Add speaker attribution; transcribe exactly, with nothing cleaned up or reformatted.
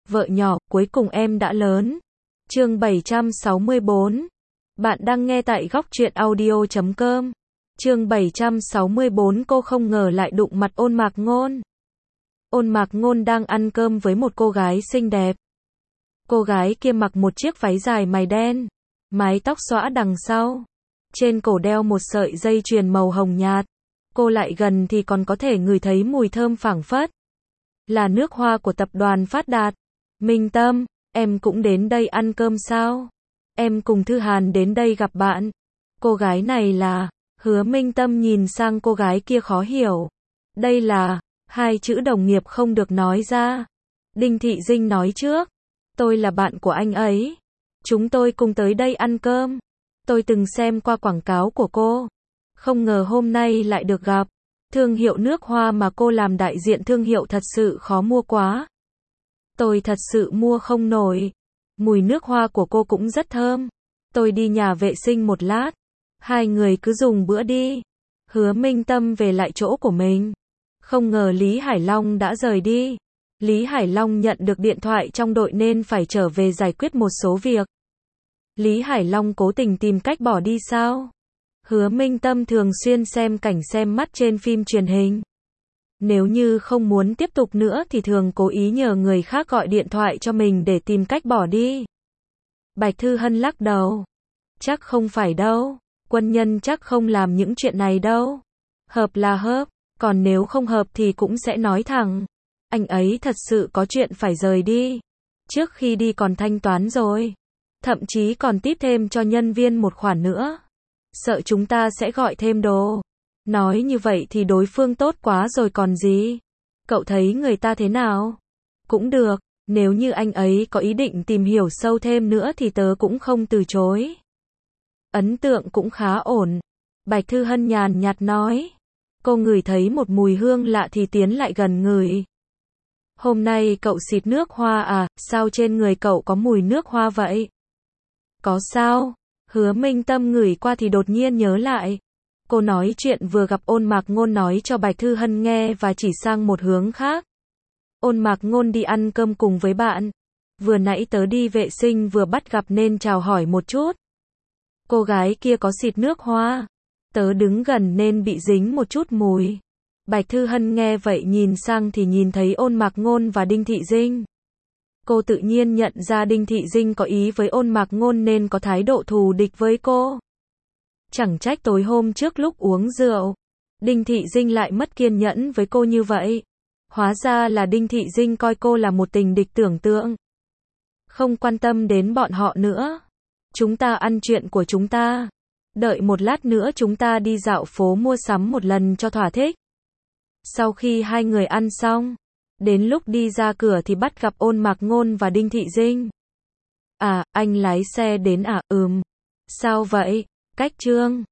Speaker 1: vợ nhỏ, cuối cùng em đã lớn. Chương bảy trăm sáu mươi bốn. Bạn đang nghe tại góc truyện audio chấm com. Chương bảy trăm sáu mươi bốn. Cô không ngờ lại đụng mặt Ôn Mạc Ngôn. Ôn Mạc Ngôn đang ăn cơm với một cô gái xinh đẹp. Cô gái kia mặc một chiếc váy dài mày đen, mái tóc xõa đằng sau, trên cổ đeo một sợi dây chuyền màu hồng nhạt. Cô lại gần thì còn có thể ngửi thấy mùi thơm phảng phất. Là nước hoa của tập đoàn Phát Đạt. Minh Tâm, em cũng đến đây ăn cơm sao? Em cùng Thư Hàn đến đây gặp bạn. Cô gái này là... Hứa Minh Tâm nhìn sang cô gái kia khó hiểu. Đây là... Hai chữ đồng nghiệp không được nói ra. Đinh Thị Dinh nói trước. Tôi là bạn của anh ấy. Chúng tôi cùng tới đây ăn cơm. Tôi từng xem qua quảng cáo của cô. Không ngờ hôm nay lại được gặp. Thương hiệu nước hoa mà cô làm đại diện thương hiệu thật sự khó mua quá. Tôi thật sự mua không nổi. Mùi nước hoa của cô cũng rất thơm. Tôi đi nhà vệ sinh một lát. Hai người cứ dùng bữa đi. Hứa Minh Tâm về lại chỗ của mình. Không ngờ Lý Hải Long đã rời đi. Lý Hải Long nhận được điện thoại trong đội nên phải trở về giải quyết một số việc. Lý Hải Long cố tình tìm cách bỏ đi sao? Hứa Minh Tâm thường xuyên xem cảnh xem mắt trên phim truyền hình. Nếu như không muốn tiếp tục nữa thì thường cố ý nhờ người khác gọi điện thoại cho mình để tìm cách bỏ đi. Bạch Thư Hân lắc đầu. Chắc không phải đâu. Quân nhân chắc không làm những chuyện này đâu. Hợp là hợp, còn nếu không hợp thì cũng sẽ nói thẳng. Anh ấy thật sự có chuyện phải rời đi. Trước khi đi còn thanh toán rồi. Thậm chí còn tiếp thêm cho nhân viên một khoản nữa. Sợ chúng ta sẽ gọi thêm đồ. Nói như vậy thì đối phương tốt quá rồi còn gì. Cậu thấy người ta thế nào? Cũng được, nếu như anh ấy có ý định tìm hiểu sâu thêm nữa thì tớ cũng không từ chối. Ấn tượng cũng khá ổn. Bạch Thư Hân nhàn nhạt nói. Cô ngửi thấy một mùi hương lạ thì tiến lại gần ngửi. Hôm nay cậu xịt nước hoa à, sao trên người cậu có mùi nước hoa vậy? Có sao? Hứa Minh Tâm ngửi qua thì đột nhiên nhớ lại. Cô nói chuyện vừa gặp Ôn Mạc Ngôn nói cho Bạch Thư Hân nghe và chỉ sang một hướng khác. Ôn Mạc Ngôn đi ăn cơm cùng với bạn. Vừa nãy tớ đi vệ sinh vừa bắt gặp nên chào hỏi một chút. Cô gái kia có xịt nước hoa. Tớ đứng gần nên bị dính một chút mùi. Bạch Thư Hân nghe vậy nhìn sang thì nhìn thấy Ôn Mạc Ngôn và Đinh Thị Dinh. Cô tự nhiên nhận ra Đinh Thị Dinh có ý với Ôn Mạc Ngôn nên có thái độ thù địch với cô. Chẳng trách tối hôm trước lúc uống rượu, Đinh Thị Dinh lại mất kiên nhẫn với cô như vậy. Hóa ra là Đinh Thị Dinh coi cô là một tình địch tưởng tượng. Không quan tâm đến bọn họ nữa. Chúng ta ăn chuyện của chúng ta. Đợi một lát nữa chúng ta đi dạo phố mua sắm một lần cho thỏa thích. Sau khi hai người ăn xong, đến lúc đi ra cửa thì bắt gặp Ôn Mạc Ngôn và Đinh Thị Dinh. À, anh lái xe đến à? Ừm. Sao vậy? Cách Trương.